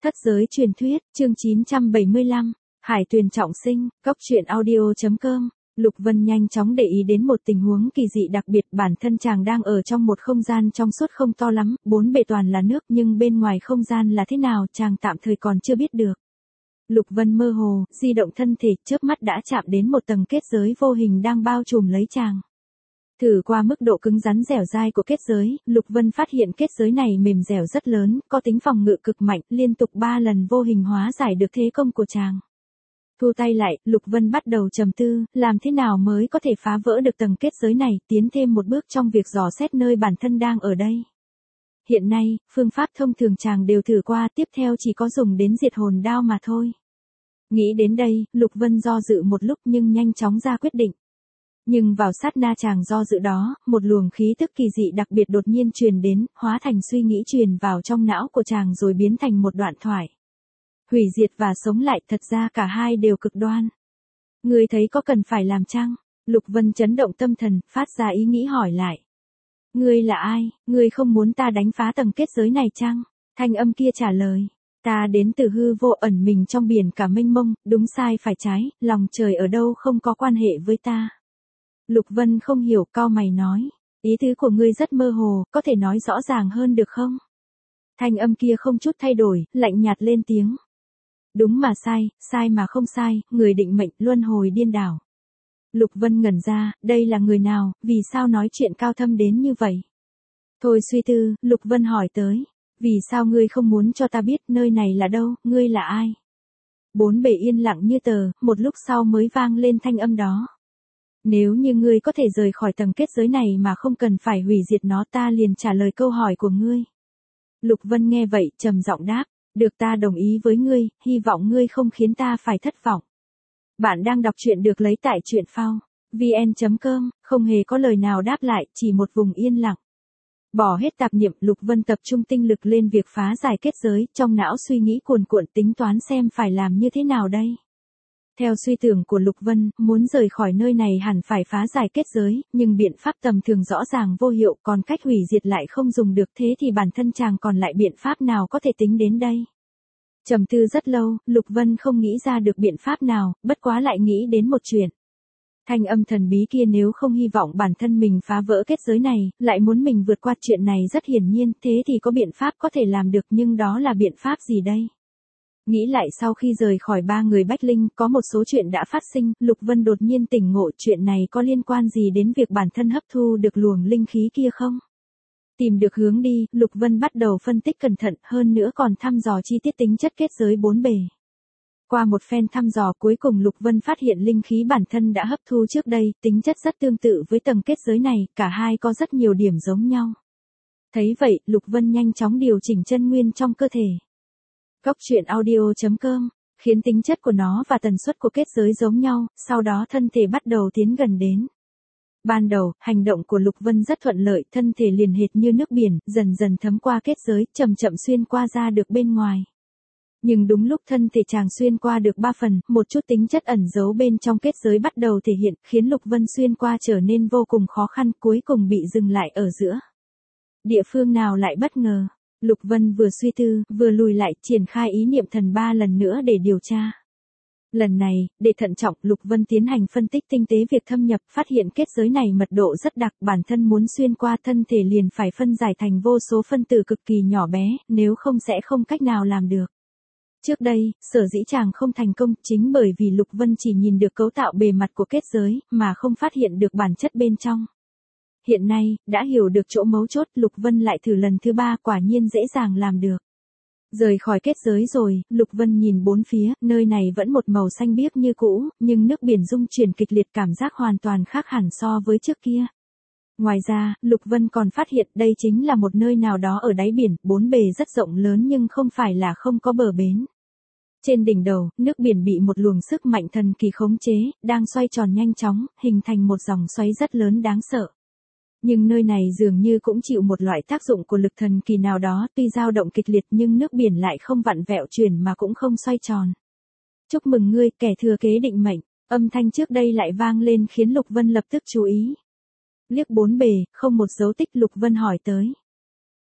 Thất giới truyền thuyết, chương 975, Hải Tuyền trọng sinh, Cốc truyện audio.com. Lục Vân nhanh chóng để ý đến một tình huống kỳ dị đặc biệt, bản thân chàng đang ở trong một không gian trong suốt không to lắm, bốn bề toàn là nước nhưng bên ngoài không gian là thế nào chàng tạm thời còn chưa biết được. Lục Vân mơ hồ, di động thân thể, chớp mắt đã chạm đến một tầng kết giới vô hình đang bao trùm lấy chàng. Thử qua mức độ cứng rắn dẻo dai của kết giới, Lục Vân phát hiện kết giới này mềm dẻo rất lớn, có tính phòng ngự cực mạnh, liên tục 3 lần vô hình hóa giải được thế công của chàng. Thu tay lại, Lục Vân bắt đầu trầm tư, làm thế nào mới có thể phá vỡ được tầng kết giới này, tiến thêm một bước trong việc dò xét nơi bản thân đang ở đây. Hiện nay, phương pháp thông thường chàng đều thử qua, tiếp theo chỉ có dùng đến diệt hồn đao mà thôi. Nghĩ đến đây, Lục Vân do dự một lúc nhưng nhanh chóng ra quyết định. Nhưng vào sát na chàng do dự đó, một luồng khí tức kỳ dị đặc biệt đột nhiên truyền đến, hóa thành suy nghĩ truyền vào trong não của chàng rồi biến thành một đoạn thoại. Hủy diệt và sống lại, thật ra cả hai đều cực đoan. Ngươi thấy có cần phải làm chăng? Lục Vân chấn động tâm thần, phát ra ý nghĩ hỏi lại. Ngươi là ai? Ngươi không muốn ta đánh phá tầng kết giới này chăng? Thanh âm kia trả lời. Ta đến từ hư vô, ẩn mình trong biển cả mênh mông, đúng sai phải trái, lòng trời ở đâu không có quan hệ với ta. Lục Vân không hiểu, cau mày nói. Ý tứ của ngươi rất mơ hồ, có thể nói rõ ràng hơn được không? Thanh âm kia không chút thay đổi, lạnh nhạt lên tiếng. Đúng mà sai, sai mà không sai, người định mệnh, luân hồi điên đảo. Lục Vân ngẩn ra, đây là người nào, vì sao nói chuyện cao thâm đến như vậy? Thôi suy tư, Lục Vân hỏi tới. Vì sao ngươi không muốn cho ta biết nơi này là đâu, ngươi là ai? Bốn bề yên lặng như tờ, một lúc sau mới vang lên thanh âm đó. Nếu như ngươi có thể rời khỏi tầng kết giới này mà không cần phải hủy diệt nó, ta liền trả lời câu hỏi của ngươi. Lục Vân nghe vậy, trầm giọng đáp, được, ta đồng ý với ngươi, hy vọng ngươi không khiến ta phải thất vọng. Bạn đang đọc truyện được lấy tại truyện phao vn.com, không hề có lời nào đáp lại, chỉ một vùng yên lặng. Bỏ hết tạp niệm, Lục Vân tập trung tinh lực lên việc phá giải kết giới, trong não suy nghĩ cuồn cuộn tính toán xem phải làm như thế nào đây. Theo suy tưởng của Lục Vân, muốn rời khỏi nơi này hẳn phải phá giải kết giới, nhưng biện pháp tầm thường rõ ràng vô hiệu, còn cách hủy diệt lại không dùng được, thế thì bản thân chàng còn lại biện pháp nào có thể tính đến đây. Trầm tư rất lâu, Lục Vân không nghĩ ra được biện pháp nào, bất quá lại nghĩ đến một chuyện. Thanh âm thần bí kia nếu không hy vọng bản thân mình phá vỡ kết giới này, lại muốn mình vượt qua chuyện này rất hiển nhiên, thế thì có biện pháp có thể làm được, nhưng đó là biện pháp gì đây? Nghĩ lại sau khi rời khỏi 3 người Bách Linh, có một số chuyện đã phát sinh, Lục Vân đột nhiên tỉnh ngộ, chuyện này có liên quan gì đến việc bản thân hấp thu được luồng linh khí kia không? Tìm được hướng đi, Lục Vân bắt đầu phân tích cẩn thận, hơn nữa còn thăm dò chi tiết tính chất kết giới bốn bề. Qua một phen thăm dò, cuối cùng Lục Vân phát hiện linh khí bản thân đã hấp thu trước đây, tính chất rất tương tự với tầng kết giới này, cả hai có rất nhiều điểm giống nhau. Thấy vậy, Lục Vân nhanh chóng điều chỉnh chân nguyên trong cơ thể. Cốc truyện audio.com, khiến tính chất của nó và tần suất của kết giới giống nhau, sau đó thân thể bắt đầu tiến gần đến. Ban đầu, hành động của Lục Vân rất thuận lợi, thân thể liền hệt như nước biển, dần dần thấm qua kết giới, chậm chậm xuyên qua ra được bên ngoài. Nhưng đúng lúc thân thể chàng xuyên qua được 3 phần, một chút tính chất ẩn giấu bên trong kết giới bắt đầu thể hiện, khiến Lục Vân xuyên qua trở nên vô cùng khó khăn, cuối cùng bị dừng lại ở giữa. Địa phương nào lại bất ngờ? Lục Vân vừa suy tư, vừa lùi lại, triển khai ý niệm thần 3 lần nữa để điều tra. Lần này, để thận trọng, Lục Vân tiến hành phân tích tinh tế việc thâm nhập, phát hiện kết giới này mật độ rất đặc, bản thân muốn xuyên qua thân thể liền phải phân giải thành vô số phân tử cực kỳ nhỏ bé, nếu không sẽ không cách nào làm được. Trước đây, sở dĩ chàng không thành công, chính bởi vì Lục Vân chỉ nhìn được cấu tạo bề mặt của kết giới, mà không phát hiện được bản chất bên trong. Hiện nay, đã hiểu được chỗ mấu chốt, Lục Vân lại thử lần thứ 3, quả nhiên dễ dàng làm được. Rời khỏi kết giới rồi, Lục Vân nhìn bốn phía, nơi này vẫn một màu xanh biếc như cũ, nhưng nước biển rung chuyển kịch liệt, cảm giác hoàn toàn khác hẳn so với trước kia. Ngoài ra, Lục Vân còn phát hiện đây chính là một nơi nào đó ở đáy biển, bốn bề rất rộng lớn nhưng không phải là không có bờ bến. Trên đỉnh đầu, nước biển bị một luồng sức mạnh thần kỳ khống chế, đang xoay tròn nhanh chóng, hình thành một dòng xoáy rất lớn đáng sợ. Nhưng nơi này dường như cũng chịu một loại tác dụng của lực thần kỳ nào đó, tuy dao động kịch liệt nhưng nước biển lại không vặn vẹo chuyển mà cũng không xoay tròn. Chúc mừng ngươi, kẻ thừa kế định mệnh, âm thanh trước đây lại vang lên khiến Lục Vân lập tức chú ý. Liếc bốn bề, không một dấu tích, Lục Vân hỏi tới.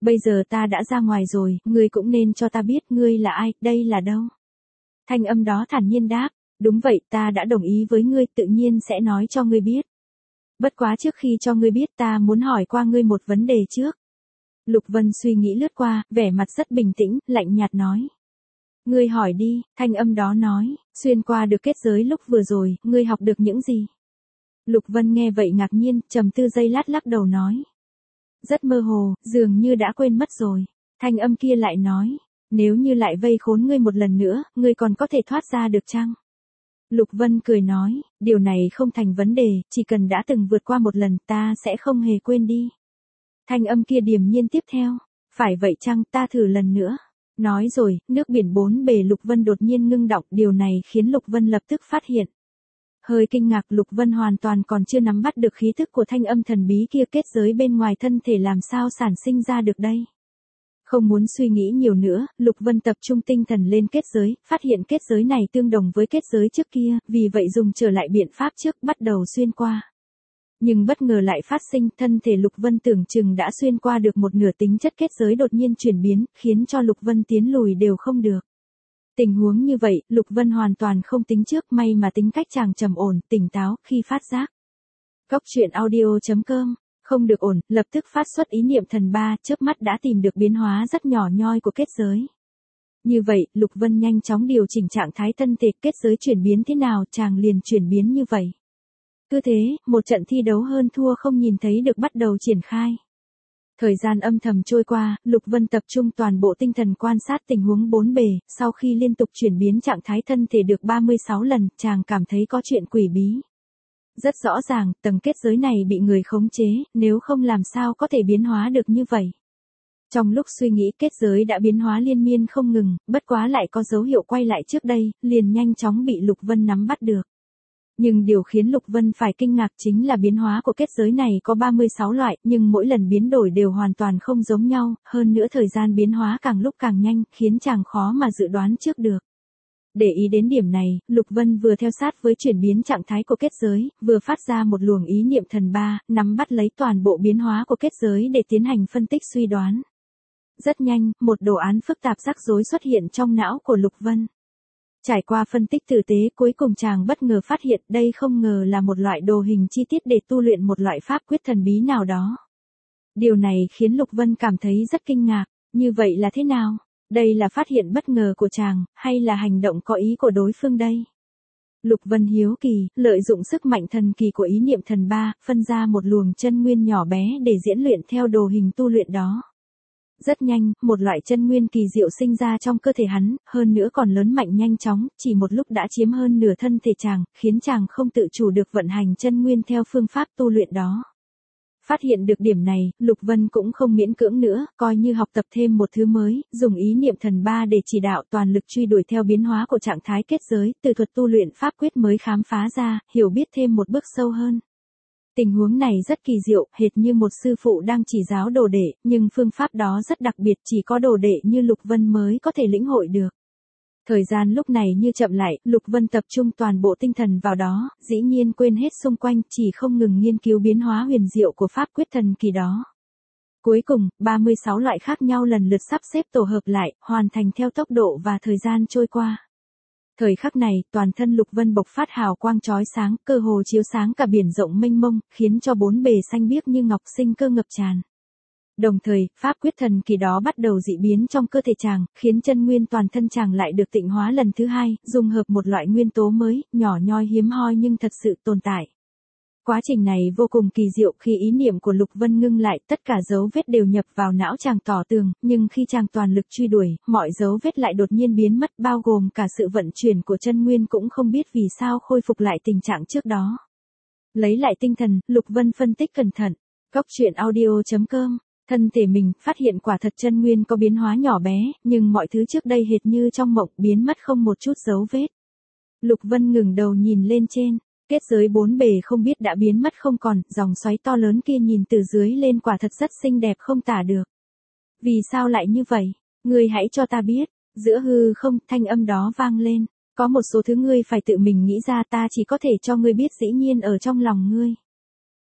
Bây giờ ta đã ra ngoài rồi, ngươi cũng nên cho ta biết ngươi là ai, đây là đâu. Thanh âm đó thản nhiên đáp, đúng vậy, ta đã đồng ý với ngươi, tự nhiên sẽ nói cho ngươi biết. Bất quá trước khi cho ngươi biết ta muốn hỏi qua ngươi một vấn đề trước. Lục Vân suy nghĩ lướt qua, vẻ mặt rất bình tĩnh, lạnh nhạt nói. Ngươi hỏi đi, thanh âm đó nói, xuyên qua được kết giới lúc vừa rồi, ngươi học được những gì? Lục Vân nghe vậy ngạc nhiên, trầm tư giây lát lắc đầu nói. Rất mơ hồ, dường như đã quên mất rồi. Thanh âm kia lại nói, nếu như lại vây khốn ngươi một lần nữa, ngươi còn có thể thoát ra được chăng? Lục Vân cười nói, điều này không thành vấn đề, chỉ cần đã từng vượt qua một lần ta sẽ không hề quên đi. Thanh âm kia điềm nhiên tiếp theo, phải vậy chăng, ta thử lần nữa. Nói rồi, nước biển bốn bề Lục Vân đột nhiên ngưng đọng, điều này khiến Lục Vân lập tức phát hiện. Hơi kinh ngạc, Lục Vân hoàn toàn còn chưa nắm bắt được khí thức của thanh âm thần bí kia, kết giới bên ngoài thân thể làm sao sản sinh ra được đây. Không muốn suy nghĩ nhiều nữa, Lục Vân tập trung tinh thần lên kết giới, phát hiện kết giới này tương đồng với kết giới trước kia, vì vậy dùng trở lại biện pháp trước, bắt đầu xuyên qua. Nhưng bất ngờ lại phát sinh, thân thể Lục Vân tưởng chừng đã xuyên qua được một nửa, tính chất kết giới đột nhiên chuyển biến, khiến cho Lục Vân tiến lùi đều không được. Tình huống như vậy, Lục Vân hoàn toàn không tính trước, may mà tính cách chàng trầm ổn, tỉnh táo khi phát giác. Cốc truyện audio.com, không được ổn, lập tức phát xuất ý niệm thần ba, chớp mắt đã tìm được biến hóa rất nhỏ nhoi của kết giới. Như vậy, Lục Vân nhanh chóng điều chỉnh trạng thái thân thể, kết giới chuyển biến thế nào, chàng liền chuyển biến như vậy. Cứ thế, một trận thi đấu hơn thua không nhìn thấy được bắt đầu triển khai. Thời gian âm thầm trôi qua, Lục Vân tập trung toàn bộ tinh thần quan sát tình huống bốn bề, sau khi liên tục chuyển biến trạng thái thân thể được 36 lần, chàng cảm thấy có chuyện quỷ bí. Rất rõ ràng, tầng kết giới này bị người khống chế, nếu không làm sao có thể biến hóa được như vậy. Trong lúc suy nghĩ, kết giới đã biến hóa liên miên không ngừng, bất quá lại có dấu hiệu quay lại trước đây, liền nhanh chóng bị Lục Vân nắm bắt được. Nhưng điều khiến Lục Vân phải kinh ngạc chính là biến hóa của kết giới này có 36 loại, nhưng mỗi lần biến đổi đều hoàn toàn không giống nhau, hơn nữa thời gian biến hóa càng lúc càng nhanh, khiến chàng khó mà dự đoán trước được. Để ý đến điểm này, Lục Vân vừa theo sát với chuyển biến trạng thái của kết giới, vừa phát ra một luồng ý niệm thần ba, nắm bắt lấy toàn bộ biến hóa của kết giới để tiến hành phân tích suy đoán. Rất nhanh, một đồ án phức tạp rắc rối xuất hiện trong não của Lục Vân. Trải qua phân tích tử tế, cuối cùng chàng bất ngờ phát hiện đây không ngờ là một loại đồ hình chi tiết để tu luyện một loại pháp quyết thần bí nào đó. Điều này khiến Lục Vân cảm thấy rất kinh ngạc, như vậy là thế nào? Đây là phát hiện bất ngờ của chàng, hay là hành động có ý của đối phương đây? Lục Vân hiếu kỳ, lợi dụng sức mạnh thần kỳ của ý niệm thần ba, phân ra một luồng chân nguyên nhỏ bé để diễn luyện theo đồ hình tu luyện đó. Rất nhanh, một loại chân nguyên kỳ diệu sinh ra trong cơ thể hắn, hơn nữa còn lớn mạnh nhanh chóng, chỉ một lúc đã chiếm hơn nửa thân thể chàng, khiến chàng không tự chủ được vận hành chân nguyên theo phương pháp tu luyện đó. Phát hiện được điểm này, Lục Vân cũng không miễn cưỡng nữa, coi như học tập thêm một thứ mới, dùng ý niệm thần ba để chỉ đạo toàn lực truy đuổi theo biến hóa của trạng thái kết giới, từ thuật tu luyện pháp quyết mới khám phá ra, hiểu biết thêm một bước sâu hơn. Tình huống này rất kỳ diệu, hệt như một sư phụ đang chỉ giáo đồ đệ, nhưng phương pháp đó rất đặc biệt, chỉ có đồ đệ như Lục Vân mới có thể lĩnh hội được. Thời gian lúc này như chậm lại, Lục Vân tập trung toàn bộ tinh thần vào đó, dĩ nhiên quên hết xung quanh, chỉ không ngừng nghiên cứu biến hóa huyền diệu của pháp quyết thần kỳ đó. Cuối cùng, 36 loại khác nhau lần lượt sắp xếp tổ hợp lại, hoàn thành theo tốc độ và thời gian trôi qua. Thời khắc này, toàn thân Lục Vân bộc phát hào quang chói sáng, cơ hồ chiếu sáng cả biển rộng mênh mông, khiến cho bốn bề xanh biếc như ngọc, sinh cơ ngập tràn. Đồng thời, pháp quyết thần kỳ đó bắt đầu dị biến trong cơ thể chàng, khiến chân nguyên toàn thân chàng lại được tịnh hóa lần thứ hai, dung hợp một loại nguyên tố mới, nhỏ nhoi hiếm hoi nhưng thật sự tồn tại. Quá trình này vô cùng kỳ diệu, khi ý niệm của Lục Vân ngưng lại, tất cả dấu vết đều nhập vào não chàng tỏ tường, nhưng khi chàng toàn lực truy đuổi, mọi dấu vết lại đột nhiên biến mất, bao gồm cả sự vận chuyển của chân nguyên cũng không biết vì sao khôi phục lại tình trạng trước đó. Lấy lại tinh thần, Lục Vân phân tích cẩn thận. Cốc truyện audio.com, thân thể mình phát hiện quả thật chân nguyên có biến hóa nhỏ bé, nhưng mọi thứ trước đây hệt như trong mộng, biến mất không một chút dấu vết. Lục Vân ngừng đầu nhìn lên trên. Kết giới bốn bề không biết đã biến mất không còn, dòng xoáy to lớn kia nhìn từ dưới lên quả thật rất xinh đẹp không tả được. Vì sao lại như vậy? Ngươi hãy cho ta biết. Giữa hư không, thanh âm đó vang lên. Có một số thứ ngươi phải tự mình nghĩ ra, ta chỉ có thể cho ngươi biết, dĩ nhiên ở trong lòng ngươi.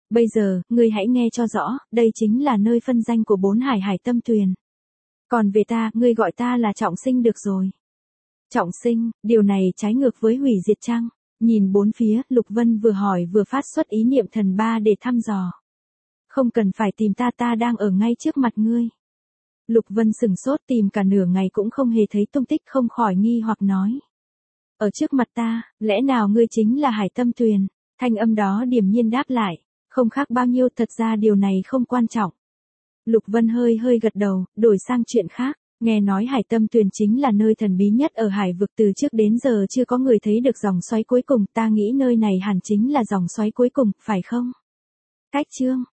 Bây giờ, ngươi hãy nghe cho rõ, đây chính là nơi phân danh của 4 hải hải tâm tuyền. Còn về ta, ngươi gọi ta là Trọng Sinh được rồi. Trọng Sinh, điều này trái ngược với hủy diệt chăng? Nhìn bốn phía, Lục Vân vừa hỏi vừa phát xuất ý niệm thần ba để thăm dò. Không cần phải tìm ta đang ở ngay trước mặt ngươi. Lục Vân sửng sốt tìm cả nửa ngày cũng không hề thấy tung tích, không khỏi nghi hoặc nói. Ở trước mặt ta, lẽ nào ngươi chính là Hải Tâm Tuyền? Thanh âm đó điềm nhiên đáp lại. Không khác bao nhiêu, thật ra điều này không quan trọng. Lục Vân hơi gật đầu, đổi sang chuyện khác. Nghe nói Hải Tâm Tuyền chính là nơi thần bí nhất ở hải vực, từ trước đến giờ chưa có người thấy được dòng xoáy cuối cùng, ta nghĩ nơi này hẳn chính là dòng xoáy cuối cùng, phải không? Cách chương